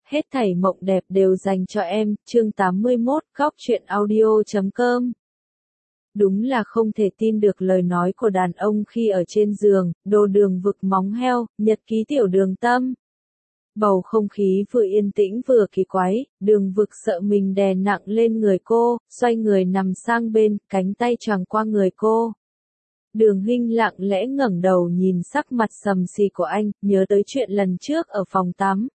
Hết thảy mộng đẹp đều dành cho em, chương 81, góc truyện audio.com. Đúng là không thể tin được lời nói của đàn ông khi ở trên giường, đồ đường vực móng heo, nhật ký tiểu đường tâm. Bầu không khí vừa yên tĩnh vừa kỳ quái, đường vực sợ mình đè nặng lên người cô, xoay người nằm sang bên, cánh tay choàng qua người cô. Đường Hinh lặng lẽ ngẩng đầu nhìn sắc mặt sầm xì của anh, nhớ tới chuyện lần trước ở phòng tắm.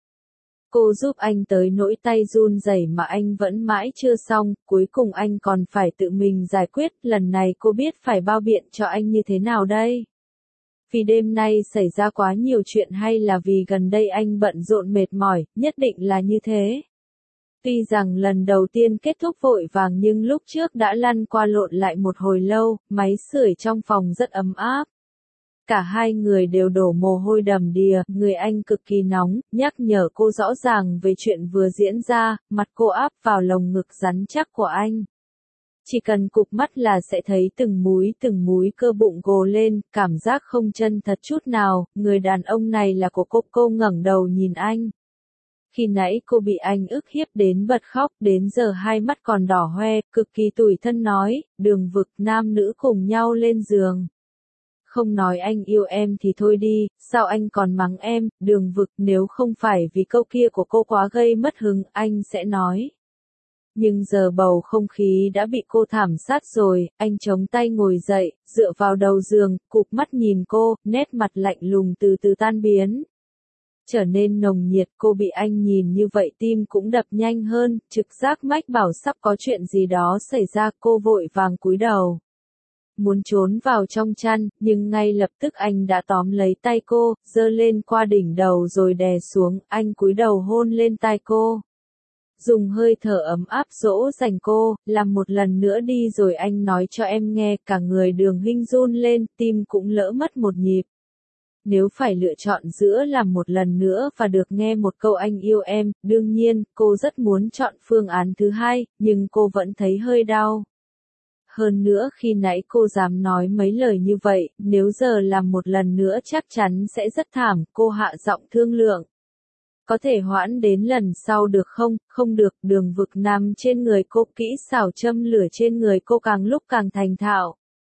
Cô giúp anh tới nỗi tay run rẩy mà anh vẫn mãi chưa xong, cuối cùng anh còn phải tự mình giải quyết, lần này cô biết phải bao biện cho anh như thế nào đây? Vì đêm nay xảy ra quá nhiều chuyện hay là vì gần đây anh bận rộn mệt mỏi, nhất định là như thế. Tuy rằng lần đầu tiên kết thúc vội vàng nhưng lúc trước đã lăn qua lộn lại một hồi lâu, máy sưởi trong phòng rất ấm áp. Cả hai người đều đổ mồ hôi đầm đìa, người anh cực kỳ nóng, nhắc nhở cô rõ ràng về chuyện vừa diễn ra, mặt cô áp vào lồng ngực rắn chắc của anh. Chỉ cần cụp mắt là sẽ thấy từng múi cơ bụng gồ lên, cảm giác không chân thật chút nào, người đàn ông này là của cô ngẩng đầu nhìn anh. Khi nãy cô bị anh ức hiếp đến bật khóc, đến giờ hai mắt còn đỏ hoe, cực kỳ tủi thân nói, đường vực nam nữ cùng nhau lên giường. Không nói anh yêu em thì thôi đi, sao anh còn mắng em, đường vực, nếu không phải vì câu kia của cô quá gây mất hứng, anh sẽ nói. Nhưng giờ bầu không khí đã bị cô thảm sát rồi, anh chống tay ngồi dậy, dựa vào đầu giường, cụp mắt nhìn cô, nét mặt lạnh lùng từ từ tan biến. Trở nên nồng nhiệt, cô bị anh nhìn như vậy tim cũng đập nhanh hơn, trực giác mách bảo sắp có chuyện gì đó xảy ra, cô vội vàng cúi đầu. Muốn trốn vào trong chăn, nhưng ngay lập tức anh đã tóm lấy tay cô, giơ lên qua đỉnh đầu rồi đè xuống, anh cúi đầu hôn lên tai cô. Dùng hơi thở ấm áp dỗ dành cô, làm một lần nữa đi rồi anh nói cho em nghe, cả người Đường Hinh run lên, tim cũng lỡ mất một nhịp. Nếu phải lựa chọn giữa làm một lần nữa và được nghe một câu anh yêu em, đương nhiên, cô rất muốn chọn phương án thứ hai, nhưng cô vẫn thấy hơi đau. Hơn nữa khi nãy cô dám nói mấy lời như vậy, nếu giờ làm một lần nữa chắc chắn sẽ rất thảm, cô hạ giọng thương lượng. Có thể hoãn đến lần sau được không? Không được, đường vực nằm trên người cô, kỹ xảo châm lửa trên người cô càng lúc càng thành thạo.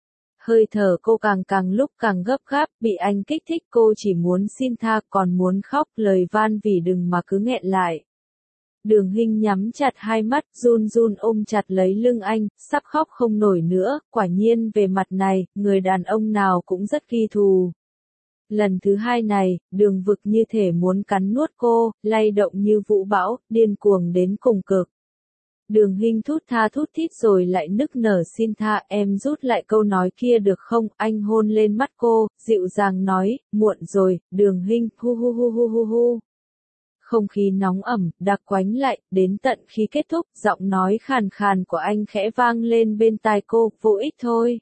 Hơi thở cô càng lúc càng gấp gáp, bị anh kích thích cô chỉ muốn xin tha, còn muốn khóc, lời van vỉ đừng mà cứ nghẹn lại. Đường Hinh nhắm chặt hai mắt, run run ôm chặt lấy lưng anh, sắp khóc không nổi nữa, quả nhiên về mặt này, người đàn ông nào cũng rất ghi thù. Lần thứ hai này, đường vực như thể muốn cắn nuốt cô, lay động như vũ bão, điên cuồng đến cùng cực. Đường Hinh thút tha thút thít rồi lại nức nở xin tha, em rút lại câu nói kia được không, anh hôn lên mắt cô, dịu dàng nói, muộn rồi, Đường Hinh, hu hu hu hu hu hu. Không khí nóng ẩm, đặc quánh lại, đến tận khi kết thúc, giọng nói khàn khàn của anh khẽ vang lên bên tai cô, vô ích thôi.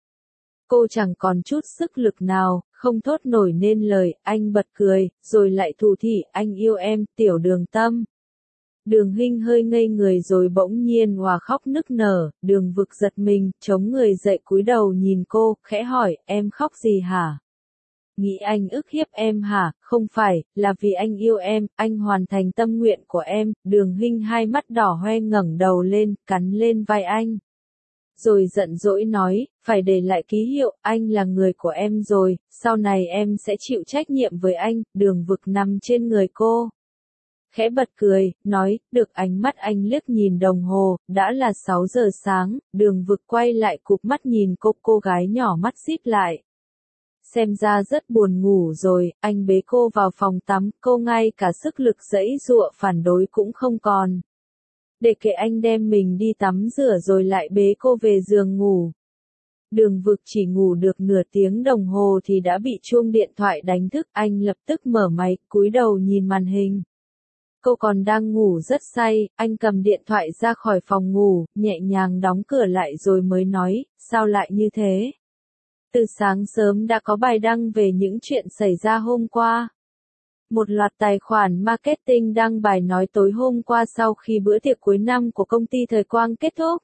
Cô chẳng còn chút sức lực nào, không thốt nổi nên lời, anh bật cười, rồi lại thủ thỉ, anh yêu em, tiểu đường tâm. Đường Hinh hơi ngây người rồi bỗng nhiên hòa khóc nức nở, đường vực giật mình, chống người dậy cúi đầu nhìn cô, khẽ hỏi, em khóc gì hả? Nghĩ anh ức hiếp em hả? Không phải, là vì anh yêu em, anh hoàn thành tâm nguyện của em, Đường Hinh hai mắt đỏ hoe ngẩng đầu lên, cắn lên vai anh. Rồi giận dỗi nói, phải để lại ký hiệu, anh là người của em rồi, sau này em sẽ chịu trách nhiệm với anh, đường vực nằm trên người cô. Khẽ bật cười, nói, được, ánh mắt anh liếc nhìn đồng hồ, đã là 6 giờ sáng, đường vực quay lại cụp mắt nhìn cô gái nhỏ mắt díp lại. Xem ra rất buồn ngủ rồi, anh bế cô vào phòng tắm, cô ngay cả sức lực giãy giụa phản đối cũng không còn. Để kệ anh đem mình đi tắm rửa rồi lại bế cô về giường ngủ. Đường vực chỉ ngủ được nửa tiếng đồng hồ thì đã bị chuông điện thoại đánh thức, anh lập tức mở máy, cúi đầu nhìn màn hình. Cô còn đang ngủ rất say, anh cầm điện thoại ra khỏi phòng ngủ, nhẹ nhàng đóng cửa lại rồi mới nói, sao lại như thế? Từ sáng sớm đã có bài đăng về những chuyện xảy ra hôm qua. Một loạt tài khoản marketing đăng bài nói tối hôm qua sau khi bữa tiệc cuối năm của công ty Thời Quang kết thúc.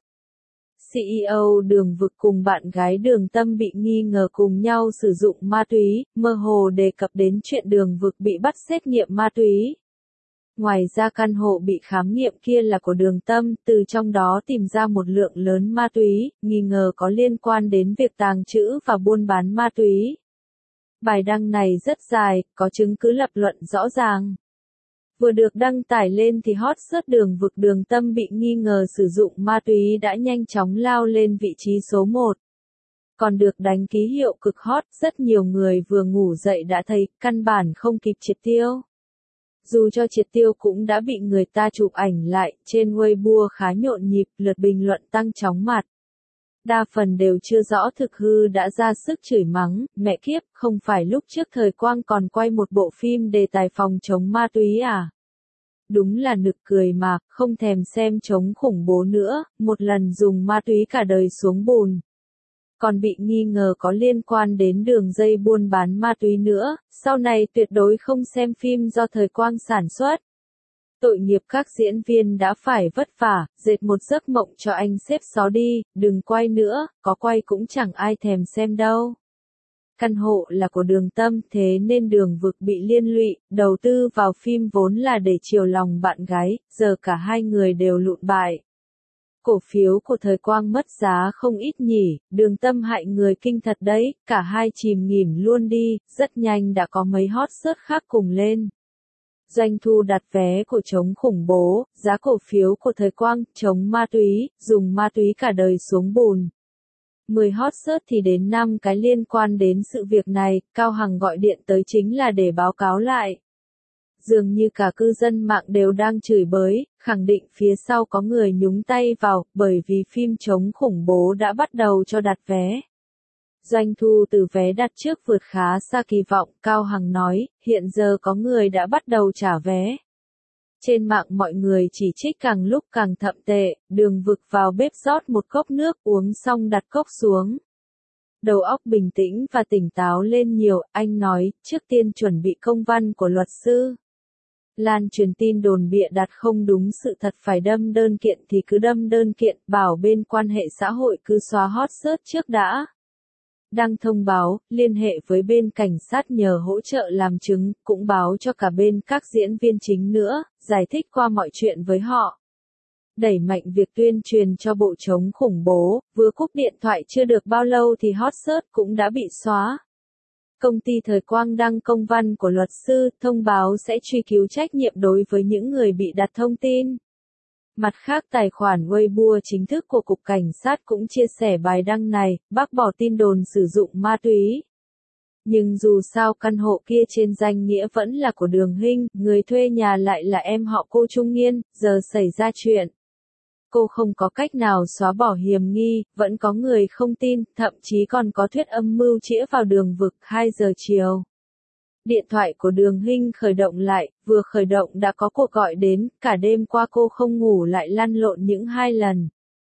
CEO Đường Vực cùng bạn gái Đường Tâm bị nghi ngờ cùng nhau sử dụng ma túy, mơ hồ đề cập đến chuyện Đường Vực bị bắt xét nghiệm ma túy. ngoài ra căn hộ bị khám nghiệm kia là của Đường Tâm, từ trong đó tìm ra một lượng lớn ma túy, nghi ngờ có liên quan đến việc tàng trữ và buôn bán ma túy. Bài đăng này rất dài, có chứng cứ lập luận rõ ràng. Vừa được đăng tải lên thì hot search Đường Vực Đường Tâm bị nghi ngờ sử dụng ma túy đã nhanh chóng lao lên vị trí số 1. Còn được đánh ký hiệu cực hot, rất nhiều người vừa ngủ dậy đã thấy, căn bản không kịp triệt tiêu. Dù cho triệt tiêu cũng đã bị người ta chụp ảnh lại, trên Weibo khá nhộn nhịp, lượt bình luận tăng chóng mặt. Đa phần đều chưa rõ thực hư đã ra sức chửi mắng, mẹ kiếp, không phải lúc trước Thời Quang còn quay một bộ phim đề tài phòng chống ma túy à? Đúng là nực cười mà, không thèm xem chống khủng bố nữa, một lần dùng ma túy cả đời xuống bùn. Còn bị nghi ngờ có liên quan đến đường dây buôn bán ma túy nữa, sau này tuyệt đối không xem phim do Thời Quang sản xuất. Tội nghiệp các diễn viên đã phải vất vả, dệt một giấc mộng cho anh xếp xó đi, đừng quay nữa, có quay cũng chẳng ai thèm xem đâu. Căn hộ là của Đường Tâm, thế nên Đường Vực bị liên lụy, đầu tư vào phim vốn là để chiều lòng bạn gái, giờ cả hai người đều lụn bại. Cổ phiếu của Thời Quang mất giá không ít nhỉ, Đường Tâm hại người kinh thật đấy, cả hai chìm nghỉm luôn đi, rất nhanh đã có mấy hot search khác cùng lên. Doanh thu đặt vé của chống khủng bố, giá cổ phiếu của Thời Quang, chống ma túy, dùng ma túy cả đời xuống bùn. 10 hot search thì đến 5 cái liên quan đến sự việc này, Cao Hằng gọi điện tới chính là để báo cáo lại. Dường như cả cư dân mạng đều đang chửi bới, khẳng định phía sau có người nhúng tay vào, bởi vì phim chống khủng bố đã bắt đầu cho đặt vé. Doanh thu từ vé đặt trước vượt khá xa kỳ vọng, Cao Hằng nói, hiện giờ có người đã bắt đầu trả vé. Trên mạng mọi người chỉ trích càng lúc càng thậm tệ, Đường Vực vào bếp rót một cốc nước uống xong đặt cốc xuống. Đầu óc bình tĩnh và tỉnh táo lên nhiều, anh nói, trước tiên chuẩn bị công văn của luật sư. Lan truyền tin đồn bịa đặt không đúng sự thật phải đâm đơn kiện thì cứ đâm đơn kiện, bảo bên quan hệ xã hội cứ xóa hot search trước đã. Đăng thông báo, liên hệ với bên cảnh sát nhờ hỗ trợ làm chứng, cũng báo cho cả bên các diễn viên chính nữa, giải thích qua mọi chuyện với họ. Đẩy mạnh việc tuyên truyền cho bộ chống khủng bố, vừa cúp điện thoại chưa được bao lâu thì hot search cũng đã bị xóa. Công ty Thời Quang đăng công văn của luật sư, thông báo sẽ truy cứu trách nhiệm đối với những người bị đặt thông tin. Mặt khác tài khoản Weibo chính thức của Cục Cảnh sát cũng chia sẻ bài đăng này, bác bỏ tin đồn sử dụng ma túy. Nhưng dù sao căn hộ kia trên danh nghĩa vẫn là của Đường Hinh, người thuê nhà lại là em họ cô Trung Nghiên, giờ xảy ra chuyện. Cô không có cách nào xóa bỏ hiểm nghi, vẫn có người không tin, thậm chí còn có thuyết âm mưu chĩa vào Đường Vực 2 giờ chiều. Điện thoại của Đường Hinh khởi động lại, vừa khởi động đã có cuộc gọi đến, cả đêm qua cô không ngủ lại lăn lộn những 2 lần.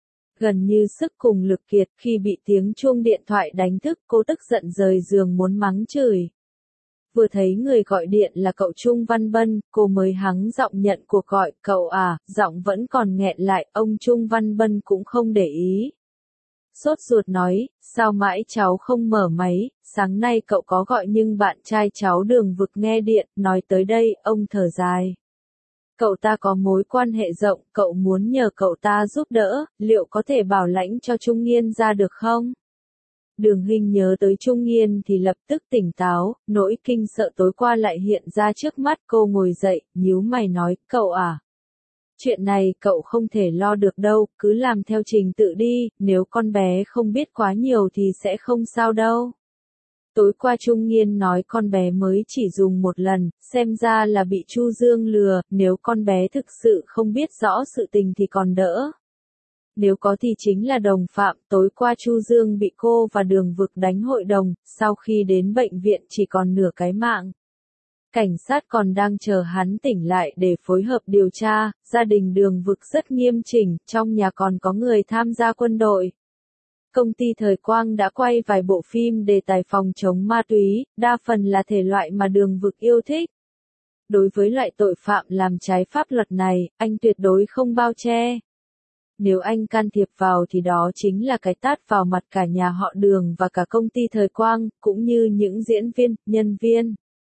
Gần như sức cùng lực kiệt, khi bị tiếng chuông điện thoại đánh thức, cô tức giận rời giường muốn mắng chửi. Vừa thấy người gọi điện là cậu Trung Văn Bân, cô mới hắng giọng nhận cuộc gọi, cậu à, giọng vẫn còn nghẹn lại, ông Trung Văn Bân cũng không để ý. Sốt ruột nói, sao mãi cháu không mở máy, sáng nay cậu có gọi nhưng bạn trai cháu Đường Vực nghe điện, nói tới đây, ông thở dài. Cậu ta có mối quan hệ rộng, cậu muốn nhờ cậu ta giúp đỡ, liệu có thể bảo lãnh cho Trung Nghiên ra được không? Đường Hinh nhớ tới Trung Nghiên thì lập tức tỉnh táo, nỗi kinh sợ tối qua lại hiện ra trước mắt, cô ngồi dậy, nhíu mày nói, cậu à. Chuyện này cậu không thể lo được đâu, cứ làm theo trình tự đi, nếu con bé không biết quá nhiều thì sẽ không sao đâu. Tối qua Trung Nghiên nói con bé mới chỉ dùng một lần, xem ra là bị Chu Dương lừa, nếu con bé thực sự không biết rõ sự tình thì còn đỡ. Nếu có thì chính là đồng phạm, tối qua Chu Dương bị cô và Đường Vực đánh hội đồng, sau khi đến bệnh viện chỉ còn nửa cái mạng. Cảnh sát còn đang chờ hắn tỉnh lại để phối hợp điều tra, gia đình Đường Vực rất nghiêm chỉnh, trong nhà còn có người tham gia quân đội. Công ty Thời Quang đã quay vài bộ phim đề tài phòng chống ma túy, đa phần là thể loại mà Đường Vực yêu thích. Đối với loại tội phạm làm trái pháp luật này, anh tuyệt đối không bao che. Nếu anh can thiệp vào thì đó chính là cái tát vào mặt cả nhà họ Đường và cả công ty Thời Quang, cũng như những diễn viên, nhân viên.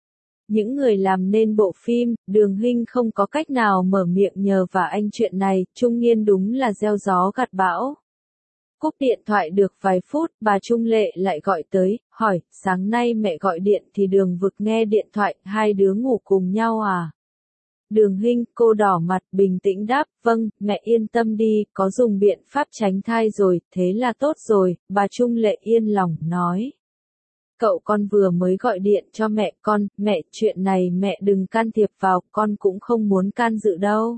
Những người làm nên bộ phim, Đường Hinh không có cách nào mở miệng nhờ vả anh chuyện này, Trung Nghiên đúng là gieo gió gặt bão. Cúp điện thoại được vài phút, bà Trung Lệ lại gọi tới, hỏi, sáng nay mẹ gọi điện thì Đường Vực nghe điện thoại, hai đứa ngủ cùng nhau à? Đường Hinh, cô đỏ mặt, bình tĩnh đáp, vâng, mẹ yên tâm đi, có dùng biện pháp tránh thai rồi, thế là tốt rồi, bà Trung Lệ yên lòng, nói. Cậu con vừa mới gọi điện cho mẹ con, mẹ, chuyện này mẹ đừng can thiệp vào, con cũng không muốn can dự đâu.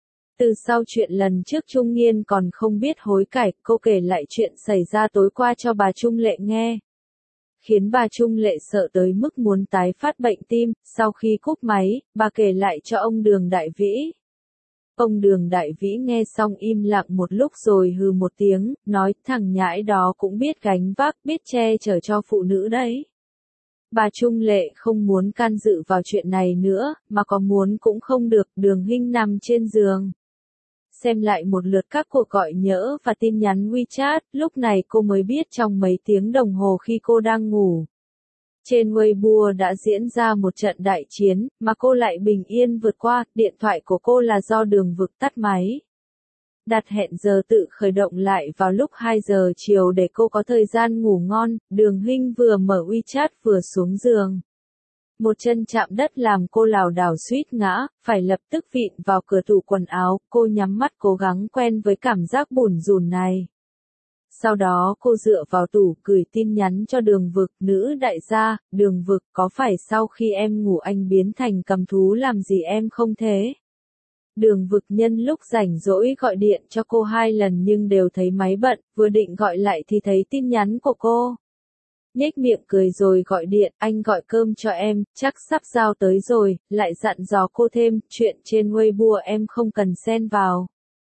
Từ sau chuyện lần trước Trung Nghiên còn không biết hối cải, cô kể lại chuyện xảy ra tối qua cho bà Trung Lệ nghe. Khiến bà Trung Lệ sợ tới mức muốn tái phát bệnh tim, sau khi cúp máy, bà kể lại cho ông Đường Đại Vĩ. Ông Đường Đại Vĩ nghe xong im lặng một lúc rồi hừ một tiếng, nói thằng nhãi đó cũng biết gánh vác, biết che chở cho phụ nữ đấy. Bà Trung Lệ không muốn can dự vào chuyện này nữa, mà có muốn cũng không được, Đường Hinh nằm trên giường. Xem lại một lượt các cuộc gọi nhỡ và tin nhắn WeChat, lúc này cô mới biết trong mấy tiếng đồng hồ khi cô đang ngủ. Trên Weibo đã diễn ra một trận đại chiến, mà cô lại bình yên vượt qua, điện thoại của cô là do Đường Vực tắt máy. Đặt hẹn giờ tự khởi động lại vào lúc 2 giờ chiều để cô có thời gian ngủ ngon, Đường Hinh vừa mở WeChat vừa xuống giường. Một chân chạm đất làm cô lảo đảo suýt ngã, phải lập tức vịn vào cửa tủ quần áo, cô nhắm mắt cố gắng quen với cảm giác bủn rủn này. Sau đó cô dựa vào tủ gửi tin nhắn cho Đường Vực, nữ đại gia, Đường Vực, có phải sau khi em ngủ anh biến thành cầm thú làm gì em không thế? Đường Vực nhân lúc rảnh rỗi gọi điện cho cô 2 lần nhưng đều thấy máy bận, vừa định gọi lại thì thấy tin nhắn của cô. Nhếch miệng cười rồi gọi điện, anh gọi cơm cho em, chắc sắp giao tới rồi, lại dặn dò cô thêm, chuyện trên Weibo em không cần xen vào.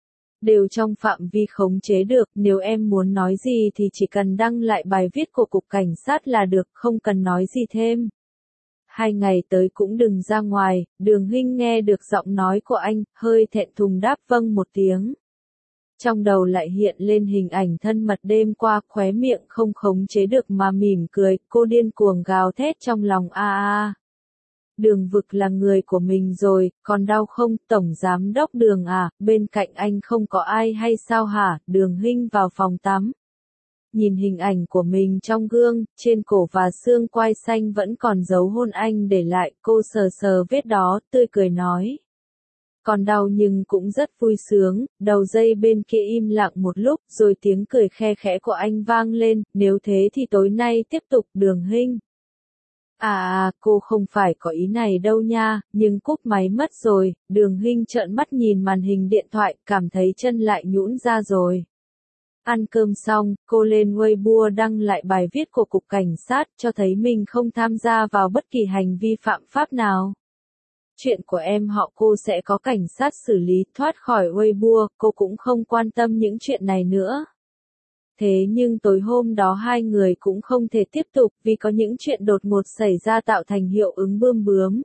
Đều trong phạm vi khống chế được, nếu em muốn nói gì thì chỉ cần đăng lại bài viết của cục cảnh sát là được, không cần nói gì thêm. 2 ngày tới cũng đừng ra ngoài, Đường Hinh nghe được giọng nói của anh, hơi thẹn thùng đáp vâng một tiếng. Trong đầu lại hiện lên hình ảnh thân mật đêm qua, khóe miệng không khống chế được mà mỉm cười, cô điên cuồng gào thét trong lòng a. Đường Vực là người của mình rồi, còn đau không, tổng giám đốc Đường à, bên cạnh anh không có ai hay sao hả? Đường Hinh vào phòng tắm. Nhìn hình ảnh của mình trong gương, trên cổ và xương quai xanh vẫn còn dấu hôn anh để lại, cô sờ sờ vết đó, tươi cười nói. Còn đau nhưng cũng rất vui sướng, đầu dây bên kia im lặng một lúc, rồi tiếng cười khe khẽ của anh vang lên, nếu thế thì tối nay tiếp tục, Đường Hinh. Cô không phải có ý này đâu nha, nhưng cúp máy mất rồi, Đường Hinh trợn mắt nhìn màn hình điện thoại, cảm thấy chân lại nhũn ra rồi. Ăn cơm xong, cô lên Weibo đăng lại bài viết của cục cảnh sát, cho thấy mình không tham gia vào bất kỳ hành vi phạm pháp nào. Chuyện của em họ cô sẽ có cảnh sát xử lý, thoát khỏi Weibo, cô cũng không quan tâm những chuyện này nữa. Thế nhưng tối hôm đó hai người cũng không thể tiếp tục vì có những chuyện đột ngột xảy ra tạo thành hiệu ứng bươm bướm.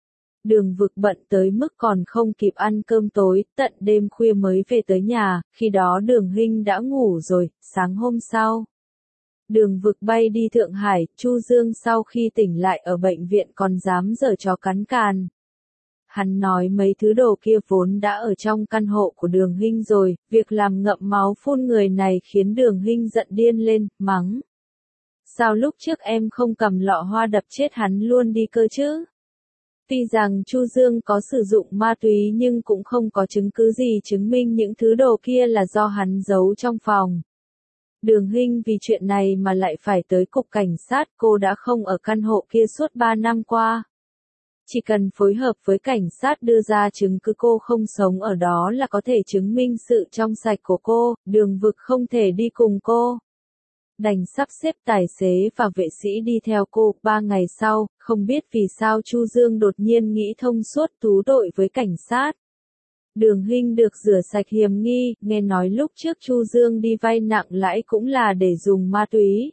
Đường Vực bận tới mức còn không kịp ăn cơm tối, tận đêm khuya mới về tới nhà, khi đó Đường Hinh đã ngủ rồi, sáng hôm sau. Đường Vực bay đi Thượng Hải, Chu Dương sau khi tỉnh lại ở bệnh viện còn dám giở trò cắn càn. Hắn nói mấy thứ đồ kia vốn đã ở trong căn hộ của Đường Hinh rồi, việc làm ngậm máu phun người này khiến Đường Hinh giận điên lên, mắng. Sao lúc trước em không cầm lọ hoa đập chết hắn luôn đi cơ chứ? Tuy rằng Chu Dương có sử dụng ma túy nhưng cũng không có chứng cứ gì chứng minh những thứ đồ kia là do hắn giấu trong phòng. Đường Hinh vì chuyện này mà lại phải tới cục cảnh sát, cô đã không ở căn hộ kia suốt 3 năm qua. Chỉ cần phối hợp với cảnh sát đưa ra chứng cứ cô không sống ở đó là có thể chứng minh sự trong sạch của cô, Đường Vực không thể đi cùng cô. Đành sắp xếp tài xế và vệ sĩ đi theo cô. 3 ngày sau, không biết vì sao Chu Dương đột nhiên nghĩ thông suốt thú đội với cảnh sát. Đường Hinh được rửa sạch hiểm nghi, nghe nói lúc trước Chu Dương đi vay nặng lãi cũng là để dùng ma túy.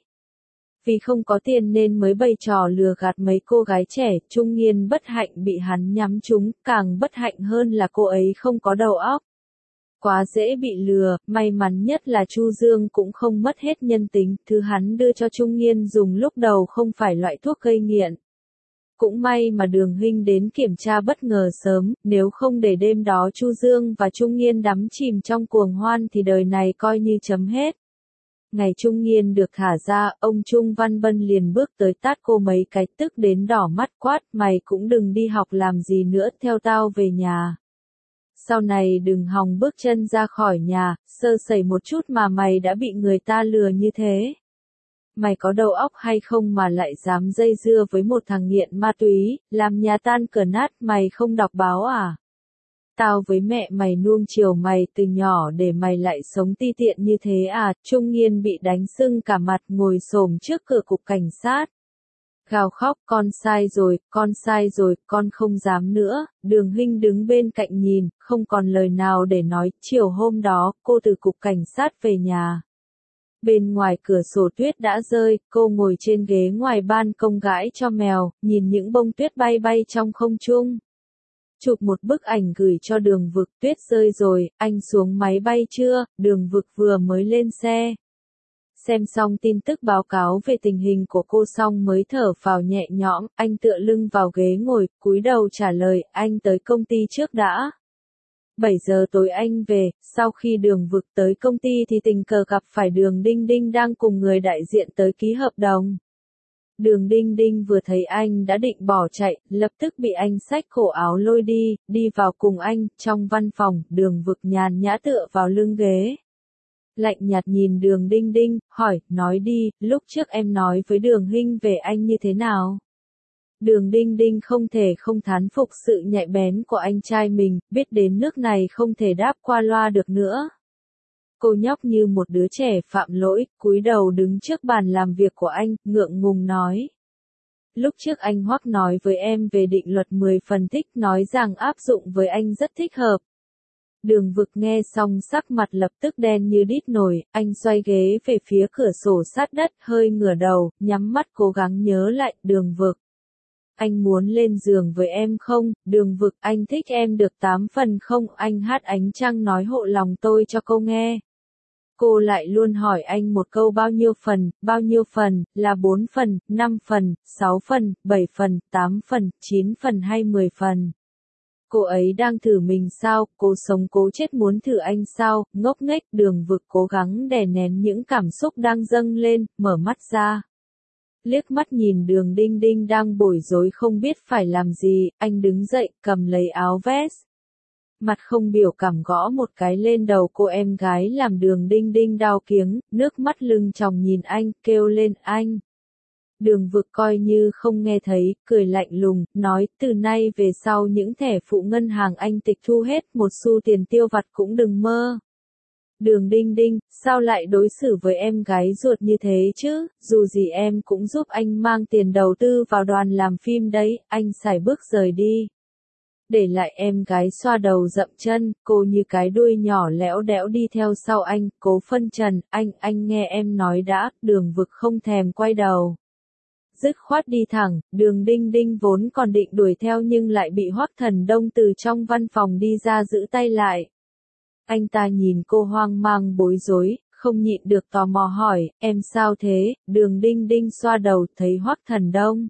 Vì không có tiền nên mới bày trò lừa gạt mấy cô gái trẻ, trung niên bất hạnh bị hắn nhắm trúng, càng bất hạnh hơn là cô ấy không có đầu óc. Quá dễ bị lừa, may mắn nhất là Chu Dương cũng không mất hết nhân tính, thứ hắn đưa cho trung niên dùng lúc đầu không phải loại thuốc gây nghiện. Cũng may mà Đường Hinh đến kiểm tra bất ngờ sớm, nếu không để đêm đó Chu Dương và Trung Nghiên đắm chìm trong cuồng hoan thì đời này coi như chấm hết. Ngày Trung Nghiên được thả ra, ông Trung Văn Bân liền bước tới tát cô mấy cái, tức đến đỏ mắt quát, mày cũng đừng đi học làm gì nữa, theo tao về nhà. Sau này đừng hòng bước chân ra khỏi nhà, sơ sẩy một chút mà mày đã bị người ta lừa như thế. Mày có đầu óc hay không mà lại dám dây dưa với một thằng nghiện ma túy, làm nhà tan cửa nát, mày không đọc báo à? Tao với mẹ mày nuông chiều mày từ nhỏ để mày lại sống ti tiện như thế à? Trung Nghiên bị đánh sưng cả mặt, ngồi xổm trước cửa cục cảnh sát. Gào khóc, con sai rồi, con không dám nữa. Đường Hinh đứng bên cạnh nhìn, không còn lời nào để nói. Chiều hôm đó, cô từ cục cảnh sát về nhà. Bên ngoài cửa sổ tuyết đã rơi, cô ngồi trên ghế ngoài ban công gãi cho mèo, nhìn những bông tuyết bay bay trong không trung. Chụp một bức ảnh gửi cho Đường Vực, tuyết rơi rồi, anh xuống máy bay chưa? Đường Vực vừa mới lên xe. Xem xong tin tức báo cáo về tình hình của cô xong mới thở phào nhẹ nhõm, anh tựa lưng vào ghế ngồi, cúi đầu trả lời, anh tới công ty trước đã. 7 giờ tối anh về, sau khi Đường Vực tới công ty thì tình cờ gặp phải Đường Đinh Đinh đang cùng người đại diện tới ký hợp đồng. Đường Đinh Đinh vừa thấy anh đã định bỏ chạy, lập tức bị anh xách cổ áo lôi đi vào cùng anh, trong văn phòng, Đường Vực nhàn nhã tựa vào lưng ghế. Lạnh nhạt nhìn Đường Đinh Đinh, hỏi, nói đi, lúc trước em nói với Đường Hinh về anh như thế nào? Đường Đinh Đinh không thể không thán phục sự nhạy bén của anh trai mình, biết đến nước này không thể đáp qua loa được nữa. Cô nhóc như một đứa trẻ phạm lỗi, cúi đầu đứng trước bàn làm việc của anh, ngượng ngùng nói. Lúc trước anh Hoắc nói với em về định luật 10 phần thích, nói rằng áp dụng với anh rất thích hợp. Đường Vực nghe xong sắc mặt lập tức đen như đít nổi, anh xoay ghế về phía cửa sổ sát đất, hơi ngửa đầu, nhắm mắt cố gắng nhớ lại, Đường Vực. Anh muốn lên giường với em không? Đường Vực, anh thích em được 8 phần không? Anh hát ánh trăng nói hộ lòng tôi cho cô nghe. Cô lại luôn hỏi anh một câu bao nhiêu phần, là 4 phần, 5 phần, 6 phần, 7 phần, 8 phần, 9 phần hay 10 phần. Cô ấy đang thử mình sao, cô sống cố chết muốn thử anh sao, ngốc nghếch. Đường Vực cố gắng đè nén những cảm xúc đang dâng lên, mở mắt ra. Liếc mắt nhìn Đường Đinh Đinh đang bối rối không biết phải làm gì, anh đứng dậy, cầm lấy áo vest. Mặt không biểu cảm gõ một cái lên đầu cô em gái làm Đường Đinh Đinh đau kiếng, nước mắt lưng tròng nhìn anh, kêu lên anh. Đường Vực coi như không nghe thấy, cười lạnh lùng, nói, từ nay về sau những thẻ phụ ngân hàng anh tịch thu hết, một xu tiền tiêu vặt cũng đừng mơ. Đường Đinh Đinh, sao lại đối xử với em gái ruột như thế chứ, dù gì em cũng giúp anh mang tiền đầu tư vào đoàn làm phim đấy, anh sải bước rời đi. Để lại em gái xoa đầu dậm chân, cô như cái đuôi nhỏ lẽo đẽo đi theo sau anh, cố phân trần, anh nghe em nói đã. Đường Vực không thèm quay đầu. Dứt khoát đi thẳng, Đường Đinh Đinh vốn còn định đuổi theo nhưng lại bị Hoắc Thần Đông từ trong văn phòng đi ra giữ tay lại. Anh ta nhìn cô hoang mang bối rối, không nhịn được tò mò hỏi, em sao thế? Đường Đinh Đinh xoa đầu, thấy Hoắc Thần Đông.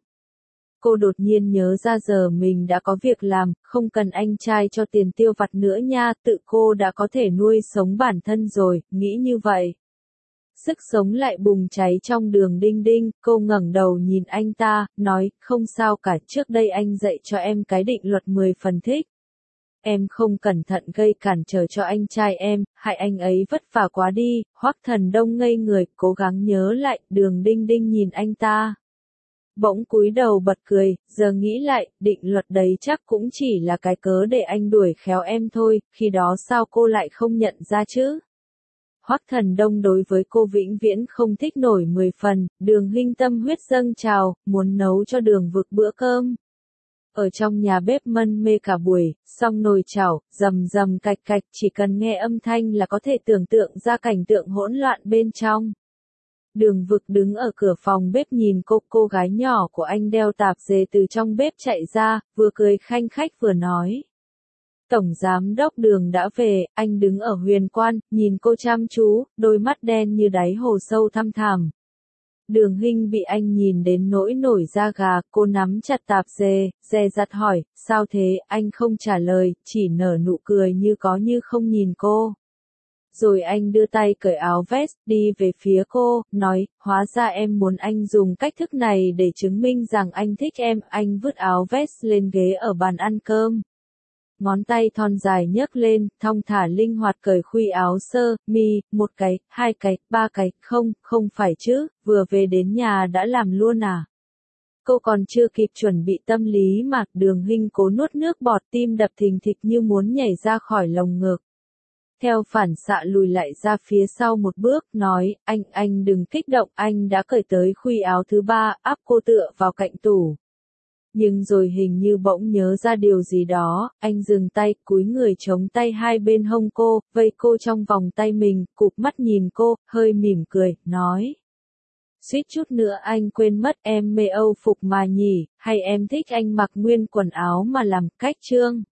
Cô đột nhiên nhớ ra giờ mình đã có việc làm, không cần anh trai cho tiền tiêu vặt nữa nha, tự cô đã có thể nuôi sống bản thân rồi, nghĩ như vậy. Sức sống lại bùng cháy trong Đường Đinh Đinh, cô ngẩng đầu nhìn anh ta, nói, không sao cả, trước đây anh dạy cho em cái định luật 10 phần thích. Em không cẩn thận gây cản trở cho anh trai em, hại anh ấy vất vả quá đi. Hoắc Thần Đông ngây người, cố gắng nhớ lại. Đường Đinh Đinh nhìn anh ta. Bỗng cúi đầu bật cười, giờ nghĩ lại, định luật đấy chắc cũng chỉ là cái cớ để anh đuổi khéo em thôi, khi đó sao cô lại không nhận ra chứ? Hoắc Thần Đông đối với cô vĩnh viễn không thích nổi 10 phần, Đường Hinh tâm huyết dâng trào, muốn nấu cho Đường Vực bữa cơm. Ở trong nhà bếp mân mê cả buổi, xong nồi chảo, rầm rầm cạch cạch, chỉ cần nghe âm thanh là có thể tưởng tượng ra cảnh tượng hỗn loạn bên trong. Đường Vực đứng ở cửa phòng bếp nhìn cô gái nhỏ của anh đeo tạp dề từ trong bếp chạy ra, vừa cười khanh khách vừa nói. Tổng giám đốc Đường đã về, anh đứng ở huyền quan, nhìn cô chăm chú, đôi mắt đen như đáy hồ sâu thăm thẳm. Đường Hinh bị anh nhìn đến nỗi nổi da gà, cô nắm chặt tạp dề, dè dặt hỏi, sao thế, anh không trả lời, chỉ nở nụ cười như có như không nhìn cô. Rồi anh đưa tay cởi áo vest, đi về phía cô, nói, hóa ra em muốn anh dùng cách thức này để chứng minh rằng anh thích em, anh vứt áo vest lên ghế ở bàn ăn cơm. Ngón tay thon dài nhấc lên, thong thả linh hoạt cởi khuy áo sơ, mi, một cái, hai cái, ba cái, không phải chứ, vừa về đến nhà đã làm luôn à. Cô còn chưa kịp chuẩn bị tâm lý mà, Đường Hinh cố nuốt nước bọt, tim đập thình thịch như muốn nhảy ra khỏi lồng ngực. Theo phản xạ lùi lại ra phía sau một bước, nói, anh đừng kích động, anh đã cởi tới khuy áo thứ ba, áp cô tựa vào cạnh tủ. Nhưng rồi hình như bỗng nhớ ra điều gì đó, anh dừng tay, cúi người chống tay hai bên hông cô, vây cô trong vòng tay mình, cụp mắt nhìn cô, hơi mỉm cười, nói. Suýt chút nữa anh quên mất em mê Âu phục mà nhỉ, hay em thích anh mặc nguyên quần áo mà làm cách trương.